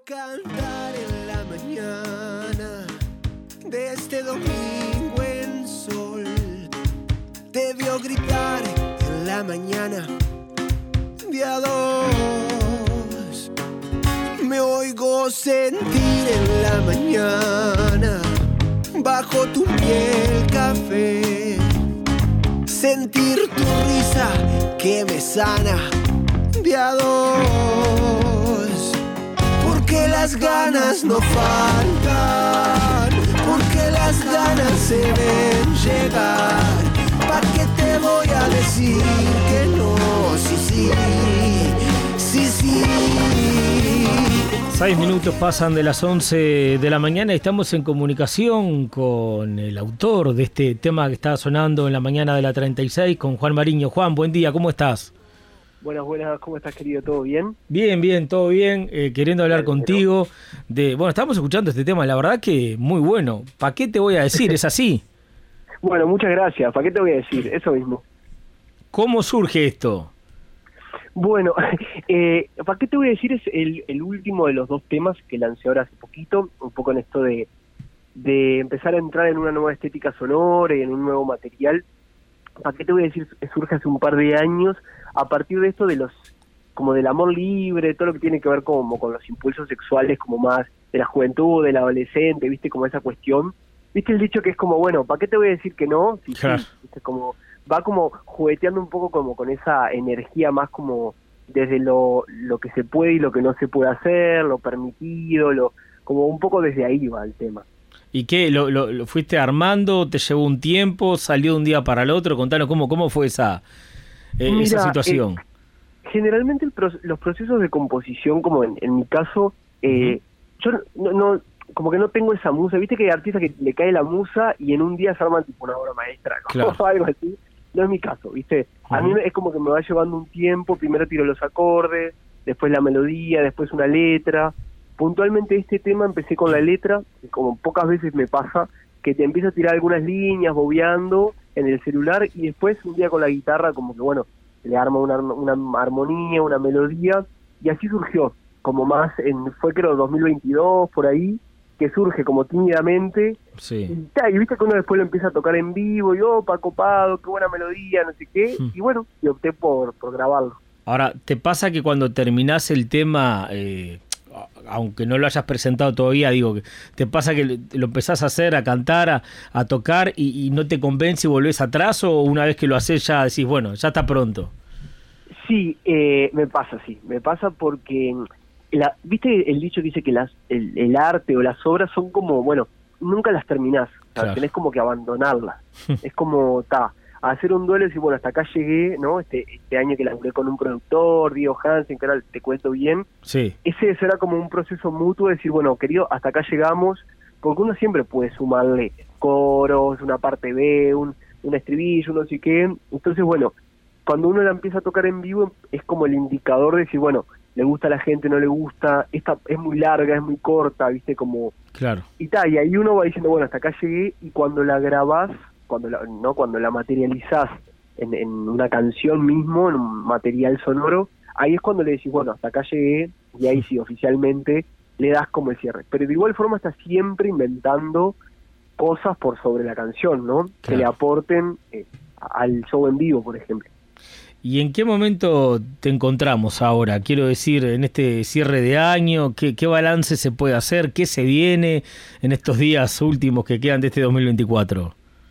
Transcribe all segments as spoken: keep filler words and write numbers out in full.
cantar en la mañana de este domingo en sol. Te vio gritar en la mañana de a dos. Me oigo sentir en la mañana bajo tu piel café. Sentir tu risa que me sana de a dos. Porque las ganas no faltan, porque las ganas se ven llegar. ¿Pa' qué te voy a decir que no? Sí, sí, sí, sí. Seis minutos pasan de las once de la mañana y estamos en comunicación con el autor de este tema que está sonando en la mañana de la treinta y seis, con Juan Mariño. Juan, buen día, ¿cómo estás? Buenas, buenas, ¿cómo estás, querido? ¿Todo bien? Bien, bien, todo bien, eh, queriendo hablar bien, contigo de... Bueno, estamos escuchando este tema, la verdad que muy bueno. ¿Para qué te voy a decir? ¿Es así? Bueno, muchas gracias. ¿Para qué te voy a decir? Eso mismo. ¿Cómo surge esto? Bueno, eh, ¿para qué te voy a decir? Es el, el último de los dos temas que lancé ahora hace poquito, un poco en esto de, de empezar a entrar en una nueva estética sonora y en un nuevo material. ¿Para qué te voy a decir? Surge hace un par de años, a partir de esto de los, como del amor libre, todo lo que tiene que ver como con los impulsos sexuales, como más de la juventud, del adolescente, ¿viste? Como esa cuestión. ¿Viste el dicho que es como, bueno, ¿para qué te voy a decir que no? Sí, claro. Sí, ¿viste? Como... va como jugueteando un poco como con esa energía más como desde lo, lo que se puede y lo que no se puede hacer, lo permitido, lo como un poco desde ahí va el tema. ¿Y qué? ¿Lo, lo, lo fuiste armando? ¿Te llevó un tiempo? ¿Salió de un día para el otro? Contanos cómo, cómo fue esa, eh, Mira, esa situación. Eh, generalmente el pro, los procesos de composición, como en, en mi caso, eh, uh-huh. yo no, no como que no tengo esa musa. Viste que hay artistas que le cae la musa y en un día se arman tipo una obra maestra, ¿no? Claro. Algo así. No es mi caso, ¿viste? A mí es como que me va llevando un tiempo, primero tiro los acordes, después la melodía, después una letra. Puntualmente este tema empecé con la letra, como pocas veces me pasa, que te empiezo a tirar algunas líneas, bobeando en el celular, y después un día con la guitarra como que, bueno, le arma una, una armonía, una melodía, y así surgió, como más, en fue creo dos mil veintidós, por ahí, que surge como tímidamente, sí. y, ta, y viste que uno después lo empieza a tocar en vivo, y opa, copado, qué buena melodía, no sé qué, mm. y bueno, y opté por, por grabarlo. Ahora, ¿te pasa que cuando terminás el tema, eh, aunque no lo hayas presentado todavía, digo, te pasa que lo empezás a hacer, a cantar, a, a tocar, y, y no te convence y volvés atrás, o una vez que lo haces ya decís, bueno, ya está pronto? Sí, eh, me pasa, sí, me pasa porque... La, ¿viste el dicho que dice que las, el, el arte o las obras son como, bueno, nunca las terminás, o sea, claro. Tenés como que abandonarlas, es como, ta, hacer un duelo y decir, bueno, hasta acá llegué, ¿no? Este este año que laburé con un productor, Diego Hansen, que ahora te cuento bien, sí. Ese será como un proceso mutuo de decir, bueno, querido, hasta acá llegamos, porque uno siempre puede sumarle coros, una parte B, un, un estribillo, no sé qué, entonces, bueno, cuando uno la empieza a tocar en vivo, es como el indicador de decir, bueno, le gusta a la gente, no le gusta, esta es muy larga, es muy corta, viste, como... Claro. Y tal, y ahí uno va diciendo, bueno, hasta acá llegué, y cuando la grabás, cuando la, no cuando la materializás en, en una canción mismo, en un material sonoro, ahí es cuando le decís, bueno, hasta acá llegué, y ahí sí, oficialmente, le das como el cierre. Pero de igual forma está siempre inventando cosas por sobre la canción, ¿no? Claro. Que le aporten eh, al show en vivo, por ejemplo. ¿Y en qué momento te encontramos ahora? Quiero decir, en este cierre de año, ¿qué, qué balance se puede hacer? ¿Qué se viene en estos días últimos que quedan de este dos mil veinticuatro?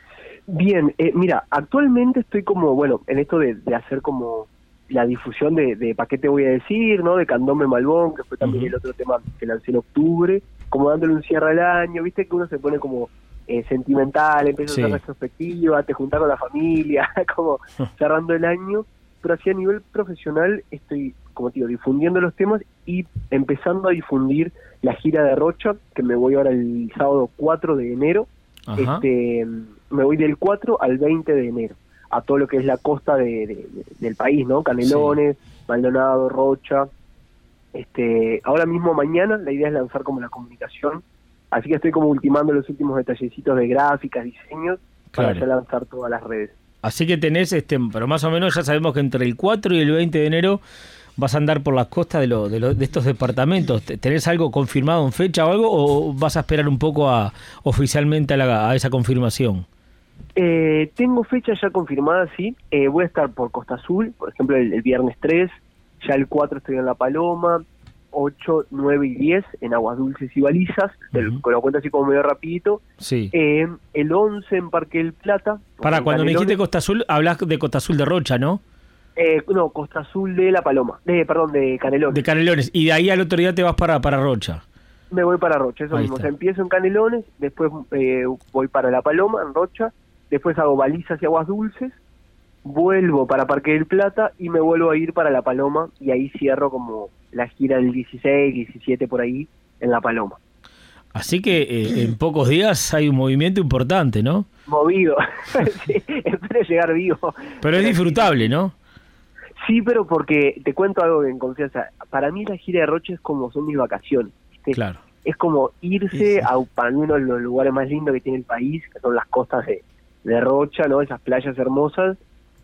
Bien, eh, mira, actualmente estoy como, bueno, en esto de, de hacer como la difusión de, de ¿para qué te voy a decir?, ¿no? De Candombe Malbón, que fue también uh-huh. el otro tema que lancé en octubre, como dándole un cierre al año, viste que uno se pone como... Eh, sentimental, empieza sí. a hacer retrospectiva, te juntas con la familia, como cerrando el año, pero así a nivel profesional estoy, como te digo, difundiendo los temas y empezando a difundir la gira de Rocha, que me voy ahora el sábado cuatro de enero, este me voy del cuatro al veinte de enero, a todo lo que es la costa de, de, de, del país, ¿no? Canelones, sí. Maldonado, Rocha, este ahora mismo mañana la idea es lanzar como la comunicación. Así que estoy como ultimando los últimos detallecitos de gráficas, diseños, claro. para ya lanzar todas las redes. Así que tenés, este, pero más o menos ya sabemos que entre el cuatro y el veinte de enero vas a andar por las costas de, lo, de, lo, de estos departamentos. ¿Tenés algo confirmado en fecha o algo, o vas a esperar un poco a oficialmente a, la, a esa confirmación? Eh, tengo fecha ya confirmada, sí. Eh, voy a estar por Costa Azul, por ejemplo, el, el viernes tres, ya el cuatro estoy en La Paloma, ocho, nueve y diez en Aguas Dulces y Balizas, uh-huh. Te lo cuento así como medio rapidito. Sí. Eh, el once en Parque del Plata. Para, cuando me dijiste Costa Azul, hablas de Costa Azul de Rocha, ¿no? Eh, no, Costa Azul de La Paloma, de, perdón, de Canelones. De Canelones, y de ahí al otro día te vas para, para Rocha. Me voy para Rocha, eso ahí mismo. está. O sea, empiezo en Canelones, después eh, voy para La Paloma, en Rocha, después hago Balizas y Aguas Dulces, vuelvo para Parque del Plata y me vuelvo a ir para La Paloma, y ahí cierro como la gira del dieciséis, diecisiete por ahí en La Paloma. Así que eh, en pocos días hay un movimiento importante, ¿no? Movido, sí, espero llegar vivo. Pero es disfrutable, ¿no? Sí, pero porque te cuento algo en confianza. Para mí la gira de Rocha es como son mis vacaciones, ¿viste? Claro. Es como irse sí, sí. a para mí uno de los lugares más lindos que tiene el país, que son las costas de, de Rocha, ¿no? Esas playas hermosas.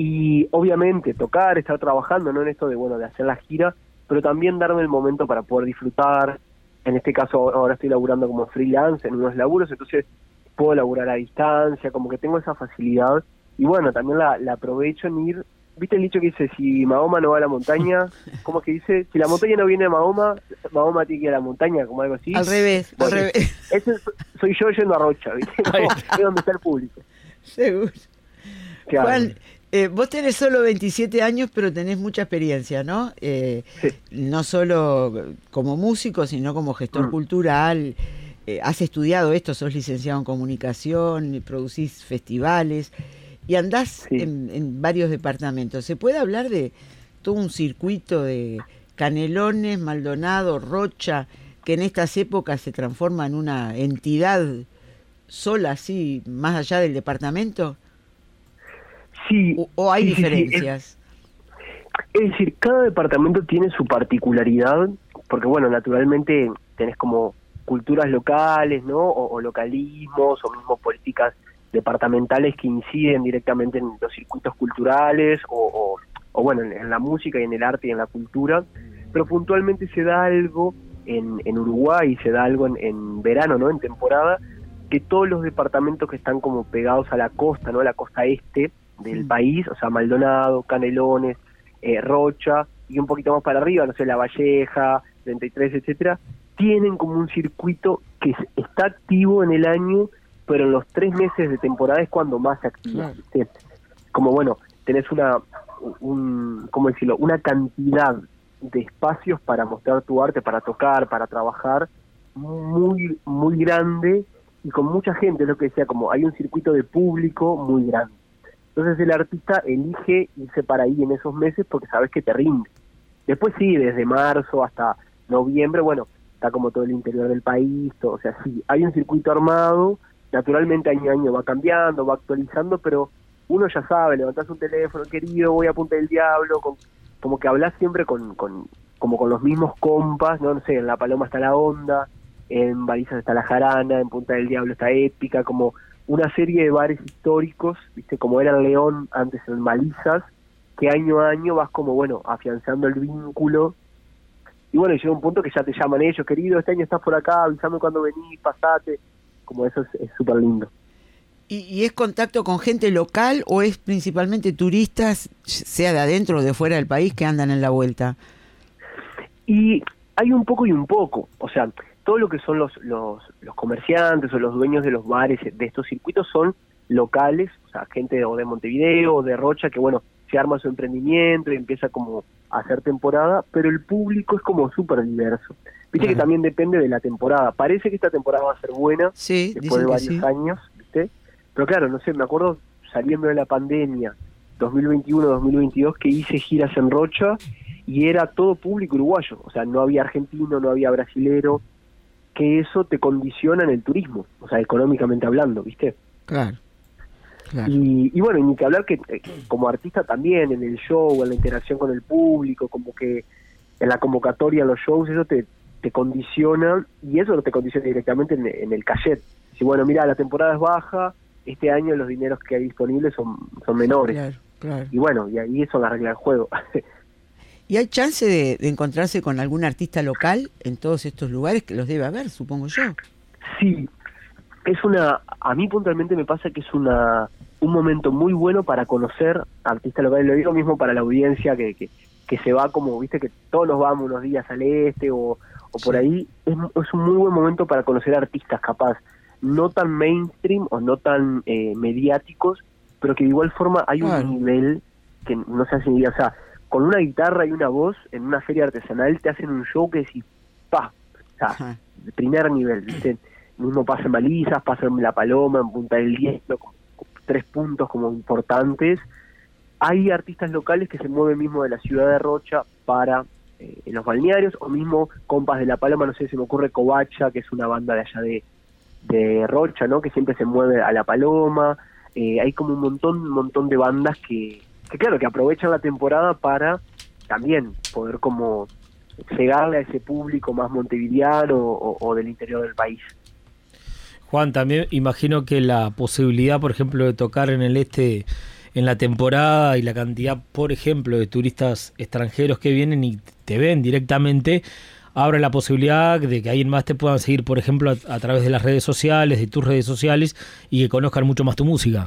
Y obviamente tocar, estar trabajando, ¿no? En esto de, bueno, de hacer la gira, pero también darme el momento para poder disfrutar. En este caso ahora estoy laburando como freelance en unos laburos, entonces puedo laburar a distancia, como que tengo esa facilidad. Y bueno, también la, la aprovecho en ir. ¿Viste el dicho que dice, si Mahoma no va a la montaña? ¿Cómo es que dice? Si la montaña no viene a Mahoma, Mahoma tiene que ir a la montaña, como algo así. Al revés, bueno, al revés. Ese soy yo yendo a Rocha, ¿viste? No, es donde está el público. Seguro. Claro. Juan, eh, vos tenés solo veintisiete años, pero tenés mucha experiencia, ¿no? Eh, sí. No solo como músico, sino como gestor mm. cultural. Eh, has estudiado esto, sos licenciado en comunicación, producís festivales y andás sí. en, en varios departamentos. ¿Se puede hablar de todo un circuito de Canelones, Maldonado, Rocha, que en estas épocas se transforma en una entidad sola, así, más allá del departamento? Sí. ¿O, o hay sí, diferencias? Sí, es, es decir, cada departamento tiene su particularidad, porque bueno, naturalmente tenés como culturas locales, ¿no? O, o localismos, o mismo políticas departamentales que inciden directamente en los circuitos culturales, o, o, o bueno, en, en la música y en el arte y en la cultura, pero puntualmente se da algo en, en Uruguay, se da algo en, en verano, ¿no? En temporada, que todos los departamentos que están como pegados a la costa, ¿no? A la costa este del país, o sea, Maldonado, Canelones, eh, Rocha, y un poquito más para arriba, no sé, La Valleja, treinta y tres, etcétera, tienen como un circuito que está activo en el año, pero en los tres meses de temporada es cuando más se activa. ¿Sí? Como, bueno, tenés una, un, ¿cómo decirlo? Una cantidad de espacios para mostrar tu arte, para tocar, para trabajar, muy, muy grande, y con mucha gente, es lo que decía, como hay un circuito de público muy grande. Entonces el artista elige irse para ahí en esos meses porque sabes que te rinde. Después sí, desde marzo hasta noviembre, bueno, está como todo el interior del país, todo, o sea, sí, hay un circuito armado, naturalmente año a año va cambiando, va actualizando, pero uno ya sabe, levantás un teléfono, querido, voy a Punta del Diablo, con, como que hablas siempre con, con como con los mismos compas, no, no sé, en La Paloma está La Onda, en Balizas está La Jarana, en Punta del Diablo está Épica, como una serie de bares históricos, viste, como era el León antes en Balizas, que año a año vas como, bueno, afianzando el vínculo. Y bueno, llega un punto que ya te llaman ellos, querido, este año estás por acá, avísame cuando venís, pasate, como eso es súper lindo. ¿Y, ¿Y es contacto con gente local o es principalmente turistas, sea de adentro o de fuera del país, que andan en la vuelta? Y hay un poco y un poco, o sea, todo lo que son los, los, los comerciantes o los dueños de los bares de estos circuitos son locales, o sea, gente o de Montevideo o de Rocha que, bueno, se arma su emprendimiento y empieza como a hacer temporada, pero el público es como súper diverso. Viste claro. que también depende de la temporada. Parece que esta temporada va a ser buena, sí, después de varios sí. años, ¿viste? Pero claro, no sé, me acuerdo saliendo de la pandemia, dos mil veintiuno dos mil veintidós, que hice giras en Rocha y era todo público uruguayo, o sea, no había argentino, no había brasilero, que eso te condiciona en el turismo, o sea, económicamente hablando, ¿viste? Claro. Claro. Y, y bueno, y ni que hablar que eh, como artista también, en el show, en la interacción con el público, como que en la convocatoria, en los shows, eso te, te condiciona, y eso no te condiciona directamente en, en el cachet. Si bueno, mira, la temporada es baja, este año los dineros que hay disponibles son, son menores. Claro, claro. Y bueno, y ahí son las reglas del juego. ¿Y hay chance de, de encontrarse con algún artista local en todos estos lugares? Que los debe haber, supongo yo. Sí, es una, a mí puntualmente me pasa que es una un momento muy bueno para conocer artistas locales. Lo digo mismo para la audiencia que, que, que se va como, viste, que todos nos vamos unos días al este o, o por Sí. ahí. Es, es un muy buen momento para conocer artistas capaz, no tan mainstream o no tan eh, mediáticos, pero que de igual forma hay Claro. un nivel que no se hace ni idea. O sea, con una guitarra y una voz en una feria artesanal te hacen un show que decís, pa, o sea, Ajá. de primer nivel, ¿viste? Mismo pasa en Balizas, pasa en La Paloma, en Punta del Diestro, con, con tres puntos como importantes. Hay artistas locales que se mueven mismo de la ciudad de Rocha para eh, en los balnearios, o mismo compas de La Paloma, no sé, se me ocurre Covacha, que es una banda de allá de, de Rocha, ¿no? Que siempre se mueve a La Paloma. Eh, hay como un montón, un montón de bandas que, que claro, que aprovechan la temporada para también poder como llegarle a ese público más montevideano o, o del interior del país. Juan, también imagino que la posibilidad, por ejemplo, de tocar en el este en la temporada y la cantidad, por ejemplo, de turistas extranjeros que vienen y te ven directamente, abre la posibilidad de que alguien más te puedan seguir, por ejemplo, a, a través de las redes sociales, de tus redes sociales, y que conozcan mucho más tu música.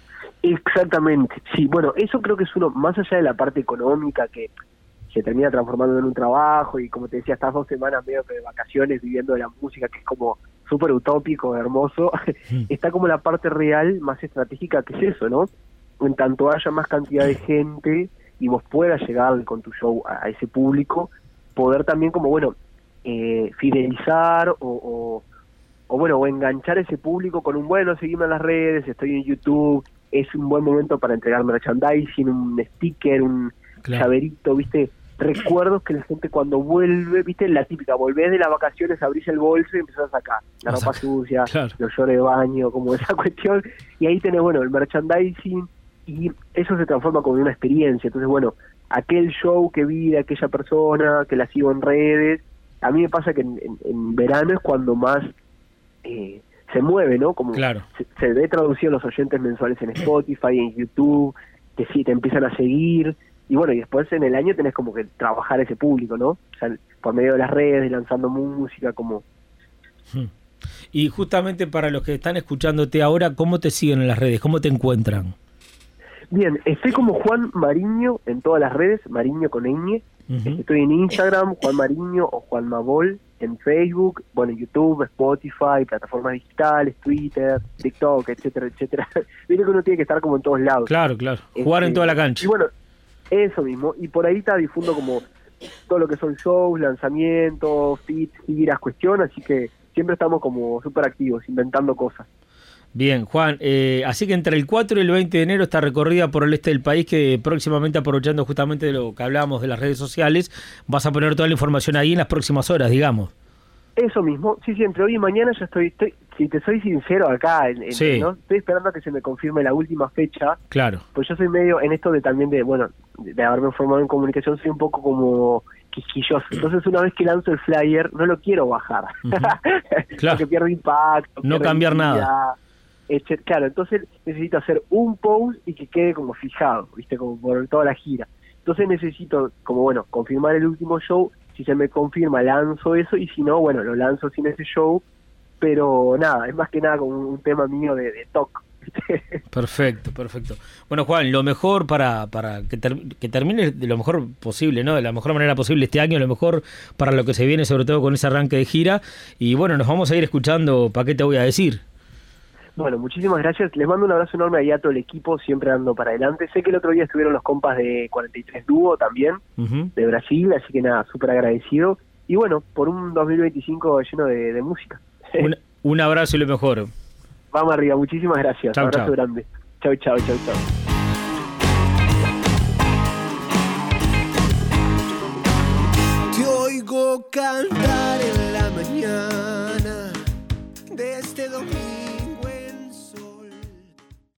Exactamente, sí, bueno, eso creo que es uno, más allá de la parte económica que se termina transformando en un trabajo y como te decía, estás dos semanas medio que de vacaciones viviendo de la música, que es como súper utópico, hermoso, Mm. está como la parte real más estratégica, que es eso, ¿no? En tanto haya más cantidad de gente y vos puedas llegar con tu show a, a ese público, poder también como, bueno, eh, fidelizar o, o, o, bueno, o enganchar ese público con un, bueno, seguime en las redes, estoy en YouTube, es un buen momento para entregar merchandising, un sticker, un Claro. llaverito, ¿viste? Recuerdos que la gente cuando vuelve, ¿viste? La típica, volvés de las vacaciones, abrís el bolso y empezás a sacar la A ropa sacar, sucia, claro. los llores de baño, como esa cuestión, y ahí tenés, bueno, el merchandising, y eso se transforma como una experiencia. Entonces, bueno, aquel show que vi de aquella persona, que la sigo en redes, a mí me pasa que en, en, en verano es cuando más eh, se mueve, ¿no? Como Claro. se, se ve traducido los oyentes mensuales en Spotify, en YouTube, que sí, te empiezan a seguir, y bueno, y después en el año tenés como que trabajar ese público, ¿no? O sea, por medio de las redes, lanzando música, como... Hmm. Y justamente para los que están escuchándote ahora, ¿cómo te siguen en las redes? ¿Cómo te encuentran? Bien, estoy como Juan Mariño en todas las redes, Mariño con ñ. Uh-huh. Estoy en Instagram, Juan Mariño o Juan Mabol, en Facebook, bueno, en YouTube, Spotify, plataformas digitales, Twitter, TikTok, etcétera, etcétera. Viste que uno tiene que estar como en todos lados. Claro, claro. Jugar Este, en toda la cancha. Y bueno, eso mismo. Y por ahí está difundo como todo lo que son shows, lanzamientos, feats, giras, cuestiones, así que siempre estamos como súper activos, inventando cosas. Bien, Juan, eh, así que entre el cuatro y el veinte de enero esta recorrida por el este del país, que próximamente, aprovechando justamente de lo que hablábamos de las redes sociales, vas a poner toda la información ahí en las próximas horas, digamos. Eso mismo, sí, sí, entre hoy y mañana ya estoy, estoy si te soy sincero acá, en, en- Sí. ¿no? Estoy esperando a que se me confirme la última fecha, Claro. pues yo soy medio, en esto de también de, bueno, de, de haberme formado en comunicación, soy un poco como quisquilloso. Entonces una vez que lanzo el flyer, no lo quiero bajar, Ujú. Claro. porque pierde impacto. No pierde cambiar nada. visibilidad, etcétera. Claro, entonces necesito hacer un post y que quede como fijado, viste, como por toda la gira. Entonces necesito, como bueno, confirmar el último show. Si se me confirma, lanzo eso, y si no, bueno, lo lanzo sin ese show. Pero nada, es más que nada como un tema mío de, de toque. Perfecto, perfecto. Bueno, Juan, lo mejor para, para que, ter- que termine de lo mejor posible, ¿no? De la mejor manera posible este año, lo mejor para lo que se viene, sobre todo con ese arranque de gira. Y bueno, nos vamos a ir escuchando, ¿para qué te voy a decir? Bueno, muchísimas gracias. Les mando un abrazo enorme ahí a todo el equipo, siempre dando para adelante. Sé que el otro día estuvieron los compas de cuarenta y tres Dúo también, Ujú. de Brasil, así que nada, súper agradecido. Y bueno, por un dos mil veinticinco lleno de, de música. Un, un abrazo y lo mejor. Vamos arriba, muchísimas gracias. Chau, abrazo chau. grande. Chau, chau, chau, chau. Te oigo cantar